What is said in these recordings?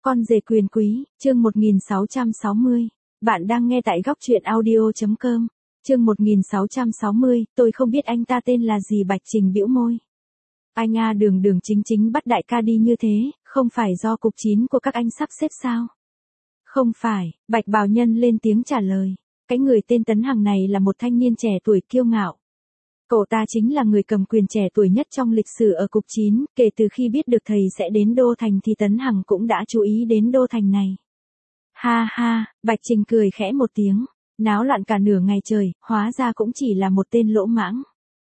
Con rể quyền quý, chương 1660. Bạn đang nghe tại góc truyện audio.com. Chương 1660, tôi không biết anh ta tên là gì. Bạch Trình bĩu môi. Anh đường đường chính chính bắt đại ca đi như thế, không phải do cục chín của các anh sắp xếp sao? Không phải, Bạch Bào Nhân lên tiếng trả lời. Cái người tên Tấn Hằng này là một thanh niên trẻ tuổi kiêu ngạo. Cậu ta chính là người cầm quyền trẻ tuổi nhất trong lịch sử ở cục 9, kể từ khi biết được thầy sẽ đến Đô Thành thì Tấn Hằng cũng đã chú ý đến Đô Thành này. Ha ha, Bạch Trình cười khẽ một tiếng, náo loạn cả nửa ngày trời, hóa ra cũng chỉ là một tên lỗ mãng.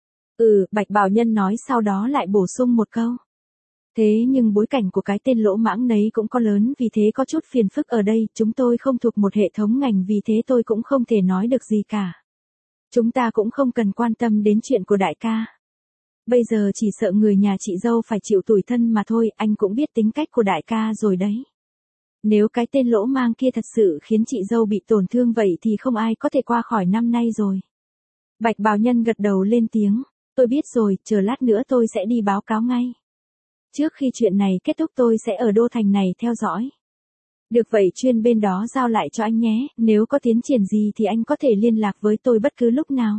Bạch Bào Nhân nói sau đó lại bổ sung một câu. Thế nhưng bối cảnh của cái tên lỗ mãng nấy cũng có lớn, vì thế có chút phiền phức ở đây, chúng tôi không thuộc một hệ thống ngành, vì thế tôi cũng không thể nói được gì cả. Chúng ta cũng không cần quan tâm đến chuyện của đại ca. Bây giờ chỉ sợ người nhà chị dâu phải chịu tủi thân mà thôi, anh cũng biết tính cách của đại ca rồi đấy. Nếu cái tên lỗ mang kia thật sự khiến chị dâu bị tổn thương vậy thì không ai có thể qua khỏi năm nay rồi. Bạch Bào Nhân gật đầu lên tiếng, tôi biết rồi, chờ lát nữa tôi sẽ đi báo cáo ngay. Trước khi chuyện này kết thúc tôi sẽ ở Đô Thành này theo dõi. Được vậy, chuyên bên đó giao lại cho anh nhé, nếu có tiến triển gì thì anh có thể liên lạc với tôi bất cứ lúc nào.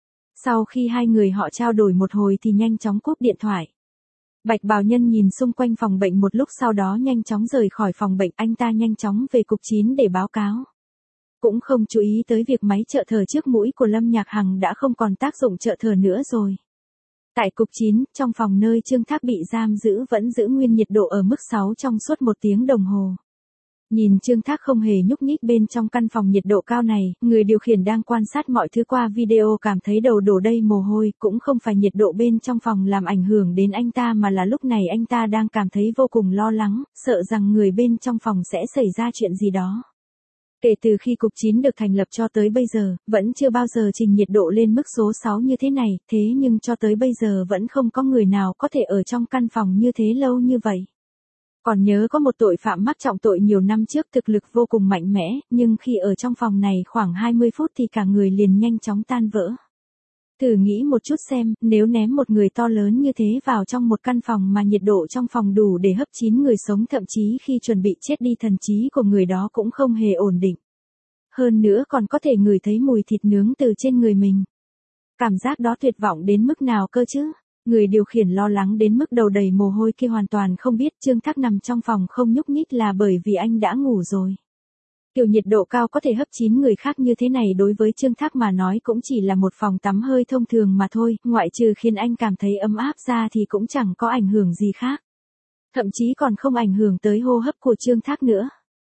Sau khi hai người họ trao đổi một hồi thì nhanh chóng cúp điện thoại. Bạch Bào Nhân nhìn xung quanh phòng bệnh một lúc, sau đó nhanh chóng rời khỏi phòng bệnh. Anh ta nhanh chóng về cục 9 để báo cáo. Cũng không chú ý tới việc máy trợ thở trước mũi của Lâm Nhạc Hằng đã không còn tác dụng trợ thở nữa rồi. Tại cục 9, trong phòng nơi Trương Thác bị giam giữ vẫn giữ nguyên nhiệt độ ở mức 6 trong suốt 1 tiếng đồng hồ. Nhìn Trương Thác không hề nhúc nhích bên trong căn phòng nhiệt độ cao này, người điều khiển đang quan sát mọi thứ qua video cảm thấy đầu đổ đầy mồ hôi. Cũng không phải nhiệt độ bên trong phòng làm ảnh hưởng đến anh ta, mà là lúc này anh ta đang cảm thấy vô cùng lo lắng, sợ rằng người bên trong phòng sẽ xảy ra chuyện gì đó. Kể từ khi cục 9 được thành lập cho tới bây giờ, vẫn chưa bao giờ trình nhiệt độ lên mức số 6 như thế này, thế nhưng cho tới bây giờ vẫn không có người nào có thể ở trong căn phòng như thế lâu như vậy. Còn nhớ có một tội phạm mắc trọng tội nhiều năm trước, thực lực vô cùng mạnh mẽ, nhưng khi ở trong phòng này khoảng 20 phút thì cả người liền nhanh chóng tan vỡ. Thử nghĩ một chút xem, nếu ném một người to lớn như thế vào trong một căn phòng mà nhiệt độ trong phòng đủ để hấp 9 người sống, thậm chí khi chuẩn bị chết đi thần trí của người đó cũng không hề ổn định. Hơn nữa còn có thể ngửi thấy mùi thịt nướng từ trên người mình. Cảm giác đó tuyệt vọng đến mức nào cơ chứ? Người điều khiển lo lắng đến mức đầu đầy mồ hôi kia hoàn toàn không biết Trương Thác nằm trong phòng không nhúc nhích là bởi vì anh đã ngủ rồi. Kiểu nhiệt độ cao có thể hấp 9 người khác như thế này đối với Trương Thác mà nói cũng chỉ là một phòng tắm hơi thông thường mà thôi, ngoại trừ khiến anh cảm thấy ấm áp ra thì cũng chẳng có ảnh hưởng gì khác. Thậm chí còn không ảnh hưởng tới hô hấp của Trương Thác nữa.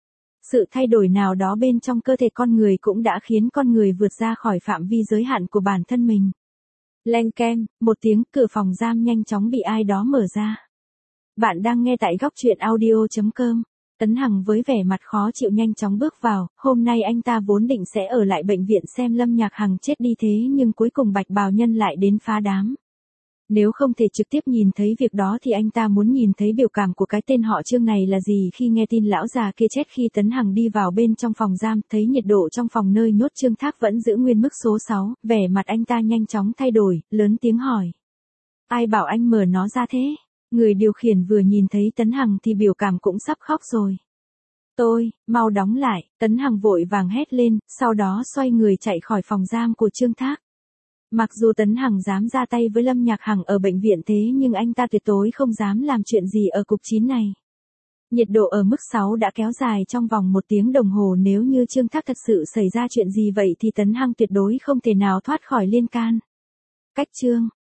Sự thay đổi nào đó bên trong cơ thể con người cũng đã khiến con người vượt ra khỏi phạm vi giới hạn của bản thân mình. Leng keng, một tiếng, cửa phòng giam nhanh chóng bị ai đó mở ra. Bạn đang nghe tại góc truyện audio.com. Tấn Hằng với vẻ mặt khó chịu nhanh chóng bước vào, hôm nay anh ta vốn định sẽ ở lại bệnh viện xem Lâm Nhạc Hằng chết đi, thế nhưng cuối cùng Bạch Bào Nhân lại đến phá đám. Nếu không thể trực tiếp nhìn thấy việc đó thì anh ta muốn nhìn thấy biểu cảm của cái tên họ Trương này là gì khi nghe tin lão già kia chết. Khi Tấn Hằng đi vào bên trong phòng giam, thấy nhiệt độ trong phòng nơi nhốt Trương Thác vẫn giữ nguyên mức số 6, vẻ mặt anh ta nhanh chóng thay đổi, lớn tiếng hỏi. Ai bảo anh mở nó ra thế? Người điều khiển vừa nhìn thấy Tấn Hằng thì biểu cảm cũng sắp khóc rồi. Mau đóng lại, Tấn Hằng vội vàng hét lên, sau đó xoay người chạy khỏi phòng giam của Trương Thác. Mặc dù Tấn Hằng dám ra tay với Lâm Nhạc Hằng ở bệnh viện thế nhưng anh ta tuyệt đối không dám làm chuyện gì ở cục 9 này. Nhiệt độ ở mức 6 đã kéo dài trong vòng 1 tiếng đồng hồ, nếu như Trương Thác thật sự xảy ra chuyện gì vậy thì Tấn Hằng tuyệt đối không thể nào thoát khỏi liên can. Cách chương,